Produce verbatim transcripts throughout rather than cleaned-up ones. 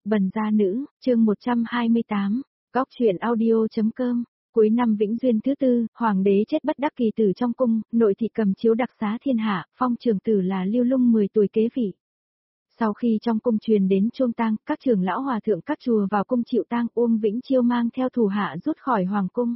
Bần gia nữ, chương một trăm hai mươi tám, góc truyện audio.com. Cuối năm Vĩnh Duyên thứ tư, hoàng đế chết bất đắc kỳ tử trong cung, nội thị cầm chiếu đặc xá thiên hạ, phong trưởng tử là Lưu Lung mười tuổi kế vị. Sau khi trong cung truyền đến chuông tang, các trưởng lão hòa thượng các chùa vào cung chịu tang, Uông Vĩnh Chiêu mang theo thủ hạ rút khỏi hoàng cung.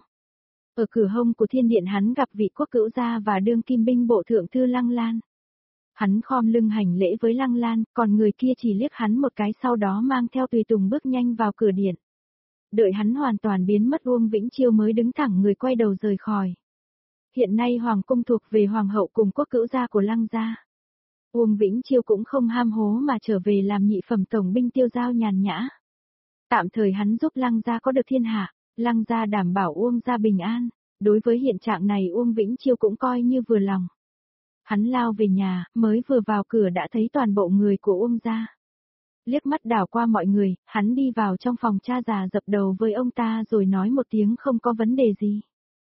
Ở cửa hông của thiên điện hắn gặp vị quốc cữu gia và đương kim binh bộ thượng thư Lăng Lan. Hắn khom lưng hành lễ với Lăng Lan, còn người kia chỉ liếc hắn một cái sau đó mang theo tùy tùng bước nhanh vào cửa điện. Đợi hắn hoàn toàn biến mất Uông Vĩnh Chiêu mới đứng thẳng người quay đầu rời khỏi. Hiện nay hoàng cung thuộc về hoàng hậu cùng quốc cữu gia của Lăng gia. Uông Vĩnh Chiêu cũng không ham hố mà trở về làm nhị phẩm tổng binh tiêu giao nhàn nhã. Tạm thời hắn giúp Lăng gia có được thiên hạ, Lăng gia đảm bảo Uông gia bình an. Đối với hiện trạng này Uông Vĩnh Chiêu cũng coi như vừa lòng. Hắn lao về nhà, mới vừa vào cửa đã thấy toàn bộ người của Uông gia. Liếc mắt đảo qua mọi người, hắn đi vào trong phòng cha già dập đầu với ông ta rồi nói một tiếng không có vấn đề gì.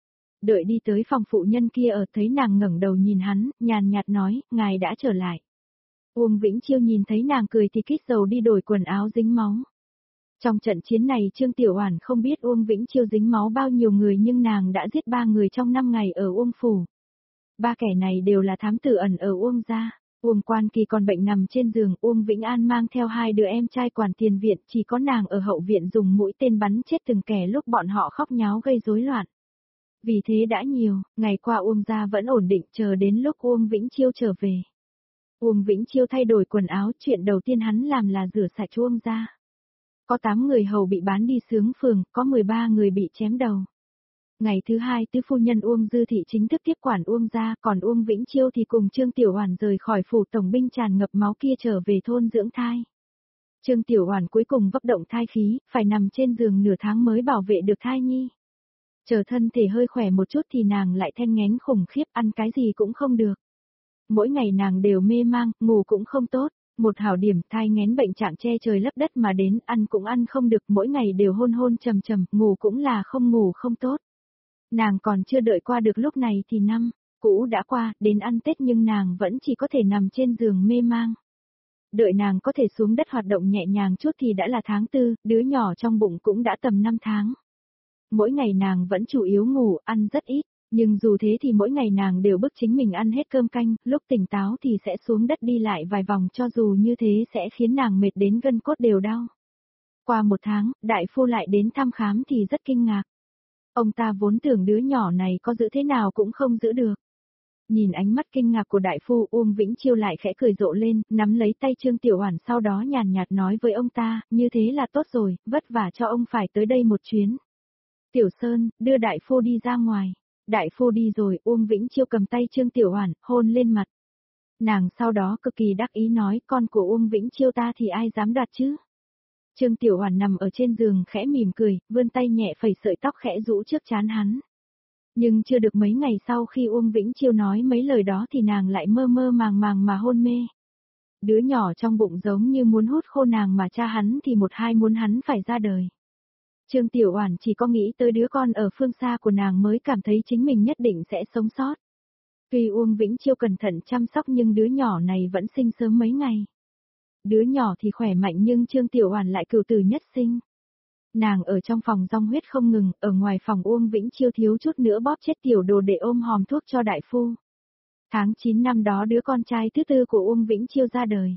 Đợi đi tới phòng phụ nhân kia ở thấy nàng ngẩng đầu nhìn hắn, nhàn nhạt nói, ngài đã trở lại. Uông Vĩnh Chiêu nhìn thấy nàng cười thì kít dầu đi đổi quần áo dính máu. Trong trận chiến này Trương Tiểu Oản không biết Uông Vĩnh Chiêu dính máu bao nhiêu người nhưng nàng đã giết ba người trong năm ngày ở Uông Phủ. Ba kẻ này đều là thám tử ẩn ở Uông gia. Uông Quan Kỳ còn bệnh nằm trên giường, Uông Vĩnh An mang theo hai đứa em trai quản tiền viện, chỉ có nàng ở hậu viện dùng mũi tên bắn chết từng kẻ lúc bọn họ khóc nháo gây rối loạn. Vì thế đã nhiều, ngày qua Uông gia vẫn ổn định chờ đến lúc Uông Vĩnh Chiêu trở về. Uông Vĩnh Chiêu thay đổi quần áo, chuyện đầu tiên hắn làm là rửa sạch Uông gia. Có tám người hầu bị bán đi Xướng Phường, có mười ba người bị chém đầu. Ngày thứ hai tứ phu nhân Uông Dư Thị chính thức tiếp quản Uông gia, còn Uông Vĩnh Chiêu thì cùng Trương Tiểu Oản rời khỏi phủ tổng binh tràn ngập máu kia trở về thôn dưỡng thai. Trương Tiểu Oản cuối cùng vấp động thai khí, phải nằm trên giường nửa tháng mới bảo vệ được thai nhi. Chờ thân thể hơi khỏe một chút thì nàng lại then nghén khủng khiếp, ăn cái gì cũng không được. Mỗi ngày nàng đều mê mang, ngủ cũng không tốt. Một hảo điểm thai nghén bệnh trạng che trời lấp đất mà đến, ăn cũng ăn không được, mỗi ngày đều hôn hôn trầm trầm, ngủ cũng là không ngủ không tốt. Nàng còn chưa đợi qua được lúc này thì năm cũ đã qua, đến ăn Tết nhưng nàng vẫn chỉ có thể nằm trên giường mê mang. Đợi nàng có thể xuống đất hoạt động nhẹ nhàng chút thì đã là tháng tư, đứa nhỏ trong bụng cũng đã tầm năm tháng. Mỗi ngày nàng vẫn chủ yếu ngủ, ăn rất ít, nhưng dù thế thì mỗi ngày nàng đều bức chính mình ăn hết cơm canh, lúc tỉnh táo thì sẽ xuống đất đi lại vài vòng cho dù như thế sẽ khiến nàng mệt đến gân cốt đều đau. Qua một tháng, đại phu lại đến thăm khám thì rất kinh ngạc. Ông ta vốn tưởng đứa nhỏ này có giữ thế nào cũng không giữ được. Nhìn ánh mắt kinh ngạc của đại phu, Uông Vĩnh Chiêu lại khẽ cười rộ lên, nắm lấy tay Trương Tiểu Oản sau đó nhàn nhạt nói với ông ta, như thế là tốt rồi, vất vả cho ông phải tới đây một chuyến. Tiểu Sơn, đưa đại phu đi ra ngoài. Đại phu đi rồi, Uông Vĩnh Chiêu cầm tay Trương Tiểu Oản, hôn lên mặt. Nàng sau đó cực kỳ đắc ý nói, con của Uông Vĩnh Chiêu ta thì ai dám đoạt chứ? Trương Tiểu Oản nằm ở trên giường khẽ mỉm cười, vươn tay nhẹ phẩy sợi tóc khẽ rũ trước trán hắn. Nhưng chưa được mấy ngày sau khi Uông Vĩnh Chiêu nói mấy lời đó thì nàng lại mơ mơ màng màng mà hôn mê. Đứa nhỏ trong bụng giống như muốn hút khô nàng mà cha hắn thì một hai muốn hắn phải ra đời. Trương Tiểu Oản chỉ có nghĩ tới đứa con ở phương xa của nàng mới cảm thấy chính mình nhất định sẽ sống sót. Tuy Uông Vĩnh Chiêu cẩn thận chăm sóc nhưng đứa nhỏ này vẫn sinh sớm mấy ngày. Đứa nhỏ thì khỏe mạnh nhưng Trương Tiểu Oản lại cửu tử nhất sinh. Nàng ở trong phòng rong huyết không ngừng, ở ngoài phòng Uông Vĩnh Chiêu thiếu chút nữa bóp chết tiểu đồ để ôm hòm thuốc cho đại phu. Tháng chín năm đó đứa con trai thứ tư của Uông Vĩnh Chiêu ra đời.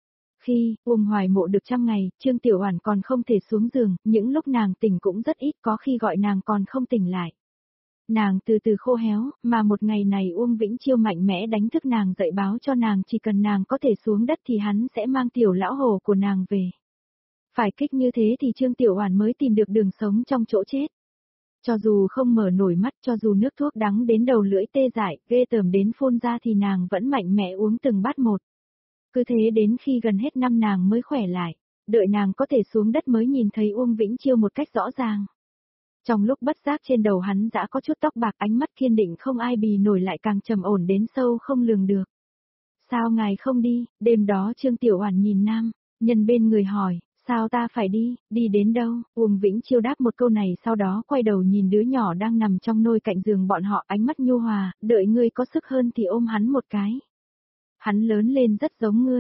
Khi Uông Hoài Mộ được trăm ngày, Trương Tiểu Oản còn không thể xuống giường, những lúc nàng tỉnh cũng rất ít, có khi gọi nàng còn không tỉnh lại. Nàng từ từ khô héo, mà một ngày này Uông Vĩnh Chiêu mạnh mẽ đánh thức nàng dậy báo cho nàng chỉ cần nàng có thể xuống đất thì hắn sẽ mang tiểu lão hổ của nàng về. Phải kích như thế thì Trương Tiểu Oản mới tìm được đường sống trong chỗ chết. Cho dù không mở nổi mắt, cho dù nước thuốc đắng đến đầu lưỡi tê dại, ghê tởm đến phun ra thì nàng vẫn mạnh mẽ uống từng bát một. Cứ thế đến khi gần hết năm nàng mới khỏe lại, đợi nàng có thể xuống đất mới nhìn thấy Uông Vĩnh Chiêu một cách rõ ràng. Trong lúc bất giác trên đầu hắn đã có chút tóc bạc, ánh mắt kiên định không ai bì nổi lại càng trầm ổn đến sâu không lường được. Sao ngài không đi? Đêm đó Trương Tiểu Oản nhìn nam nhân bên người hỏi, sao ta phải đi, đi đến đâu? Uông Vĩnh Chiêu đáp một câu này sau đó quay đầu nhìn đứa nhỏ đang nằm trong nôi cạnh giường bọn họ, ánh mắt nhu hòa, đợi ngươi có sức hơn thì ôm hắn một cái. Hắn lớn lên rất giống ngươi.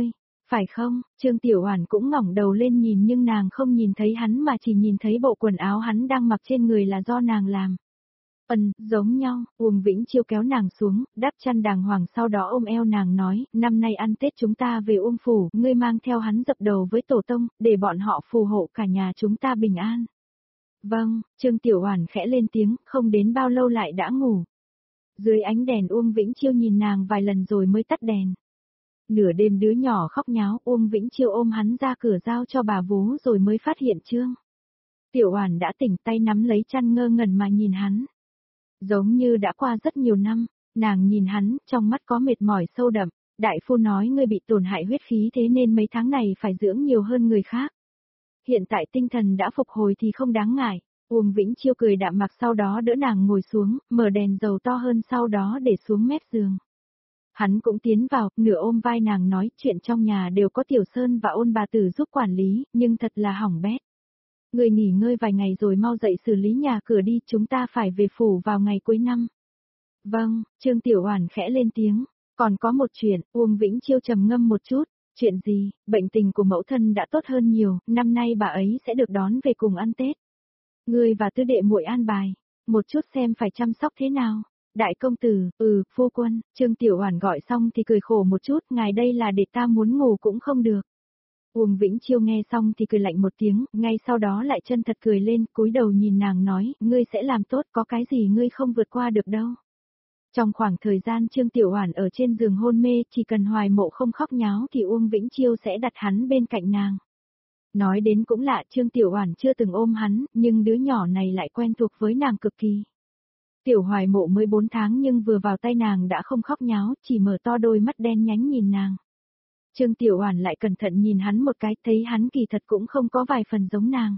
Phải không? Trương Tiểu Oản cũng ngẩng đầu lên nhìn nhưng nàng không nhìn thấy hắn mà chỉ nhìn thấy bộ quần áo hắn đang mặc trên người là do nàng làm. Ừm, giống nhau, Uông Vĩnh Chiêu kéo nàng xuống, đắp chăn đàng hoàng sau đó ôm eo nàng nói, năm nay ăn Tết chúng ta về Uông Phủ, ngươi mang theo hắn dập đầu với tổ tông, để bọn họ phù hộ cả nhà chúng ta bình an. Vâng, Trương Tiểu Oản khẽ lên tiếng, không đến bao lâu lại đã ngủ. Dưới ánh đèn Uông Vĩnh Chiêu nhìn nàng vài lần rồi mới tắt đèn. Nửa đêm đứa nhỏ khóc nháo, Uông Vĩnh Chiêu ôm hắn ra cửa giao cho bà vú rồi mới phát hiện Trương Tiểu Oản đã tỉnh, tay nắm lấy chăn ngơ ngẩn mà nhìn hắn. Giống như đã qua rất nhiều năm, nàng nhìn hắn, trong mắt có mệt mỏi sâu đậm, đại phu nói ngươi bị tổn hại huyết khí thế nên mấy tháng này phải dưỡng nhiều hơn người khác. Hiện tại tinh thần đã phục hồi thì không đáng ngại. Uông Vĩnh Chiêu cười đạm mạc sau đó đỡ nàng ngồi xuống, mở đèn dầu to hơn sau đó để xuống mép giường. Hắn cũng tiến vào, nửa ôm vai nàng nói chuyện trong nhà đều có Tiểu Sơn và Ôn bà tử giúp quản lý, nhưng thật là hỏng bét. Người nghỉ ngơi vài ngày rồi mau dậy xử lý nhà cửa đi, chúng ta phải về phủ vào ngày cuối năm. Vâng, Trương Tiểu Oản khẽ lên tiếng, còn có một chuyện, Uông Vĩnh Chiêu trầm ngâm một chút, chuyện gì, bệnh tình của mẫu thân đã tốt hơn nhiều, năm nay bà ấy sẽ được đón về cùng ăn Tết. Ngươi và tứ đệ muội an bài, một chút xem phải chăm sóc thế nào. Đại công tử, ừ, phu quân, Trương Tiểu Oản gọi xong thì cười khổ một chút, ngài đây là để ta muốn ngủ cũng không được. Uông Vĩnh Chiêu nghe xong thì cười lạnh một tiếng, ngay sau đó lại chân thật cười lên, cúi đầu nhìn nàng nói, ngươi sẽ làm tốt, có cái gì ngươi không vượt qua được đâu. Trong khoảng thời gian Trương Tiểu Oản ở trên giường hôn mê, chỉ cần Hoài Mộ không khóc nháo thì Uông Vĩnh Chiêu sẽ đặt hắn bên cạnh nàng. Nói đến cũng lạ, Trương Tiểu Oản chưa từng ôm hắn, nhưng đứa nhỏ này lại quen thuộc với nàng cực kỳ. Tiểu Hoài Mộ mới bốn tháng nhưng vừa vào tay nàng đã không khóc nháo, chỉ mở to đôi mắt đen nhánh nhìn nàng. Trương Tiểu Oản lại cẩn thận nhìn hắn một cái, thấy hắn kỳ thật cũng không có vài phần giống nàng.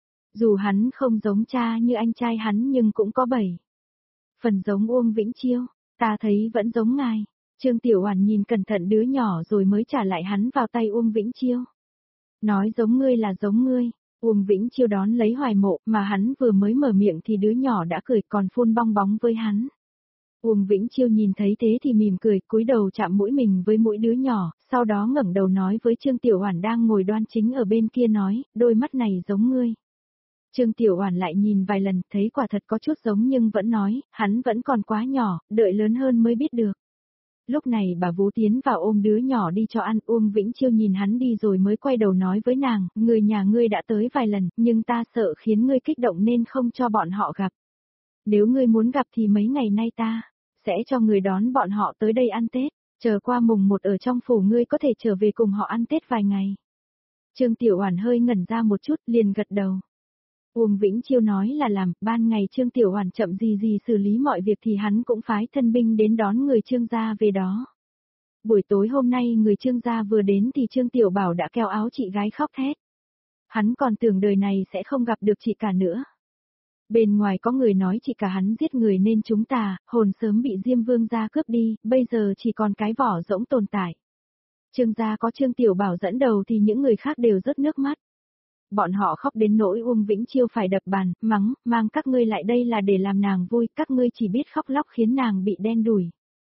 Dù hắn không giống cha như anh trai hắn nhưng cũng có bảy phần giống Uông Vĩnh Chiêu, ta thấy vẫn giống ngài. Trương Tiểu Oản nhìn cẩn thận đứa nhỏ rồi mới trả lại hắn vào tay Uông Vĩnh Chiêu. Nói giống ngươi là giống ngươi. Uông Vĩnh Chiêu đón lấy Hoài Mộ, mà hắn vừa mới mở miệng thì đứa nhỏ đã cười còn phun bong bóng với hắn. Uông Vĩnh Chiêu nhìn thấy thế thì mỉm cười, cúi đầu chạm mũi mình với mũi đứa nhỏ, sau đó ngẩng đầu nói với Trương Tiểu Oản đang ngồi đoan chính ở bên kia nói, đôi mắt này giống ngươi. Trương Tiểu Oản lại nhìn vài lần, thấy quả thật có chút giống nhưng vẫn nói, hắn vẫn còn quá nhỏ, đợi lớn hơn mới biết được. Lúc này bà vú tiến vào ôm đứa nhỏ đi cho ăn, Uông Vĩnh Chiêu nhìn hắn đi rồi mới quay đầu nói với nàng, người nhà ngươi đã tới vài lần, nhưng ta sợ khiến ngươi kích động nên không cho bọn họ gặp. Nếu ngươi muốn gặp thì mấy ngày nay ta sẽ cho người đón bọn họ tới đây ăn Tết, chờ qua mùng một ở trong phủ ngươi có thể trở về cùng họ ăn Tết vài ngày. Trương Tiểu Oản hơi ngẩn ra một chút, liền gật đầu. Uông Vĩnh Chiêu nói là làm, ban ngày Trương Tiểu Oản chậm gì gì xử lý mọi việc thì hắn cũng phái thân binh đến đón người Trương gia về đó. Buổi tối hôm nay người Trương gia vừa đến thì Trương Tiểu Bảo đã kéo áo chị gái khóc thét. Hắn còn tưởng đời này sẽ không gặp được chị cả nữa. Bên ngoài có người nói chị cả hắn giết người nên chúng ta, hồn sớm bị Diêm Vương gia cướp đi, bây giờ chỉ còn cái vỏ rỗng tồn tại. Trương gia có Trương Tiểu Bảo dẫn đầu thì những người khác đều rớt nước mắt. Bọn họ khóc đến nỗi Uông Vĩnh Chiêu phải đập bàn, mắng, mang các ngươi lại đây là để làm nàng vui, các ngươi chỉ biết khóc lóc khiến nàng bị đen đủi.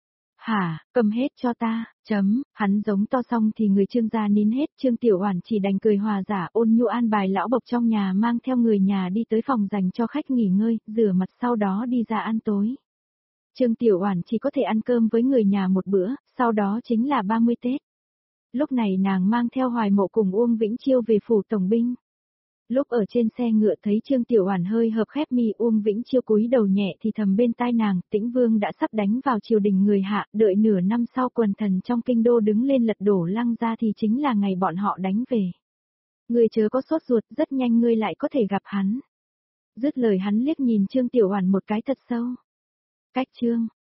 Hả, cầm hết cho ta, chấm, hắn giống to xong thì người Trương gia nín hết, Trương Tiểu Oản chỉ đành cười hòa giả ôn nhu an bài lão bộc trong nhà mang theo người nhà đi tới phòng dành cho khách nghỉ ngơi, rửa mặt sau đó đi ra ăn tối. Trương Tiểu Oản chỉ có thể ăn cơm với người nhà một bữa, sau đó chính là ba mươi Tết. Lúc này nàng mang theo Hoài Mộ cùng Uông Vĩnh Chiêu về phủ tổng binh. Lúc ở trên xe ngựa thấy Trương Tiểu Oản hơi hợp khép mi, Uông Vĩnh Chiêu cúi đầu nhẹ thì thầm bên tai nàng, Tĩnh Vương đã sắp đánh vào triều đình người Hạ, đợi nửa năm sau quần thần trong kinh đô đứng lên lật đổ Lăng gia thì chính là ngày bọn họ đánh về. Ngươi chớ có sốt ruột, rất nhanh ngươi lại có thể gặp hắn. Dứt lời hắn liếc nhìn Trương Tiểu Oản một cái thật sâu. Cách Trương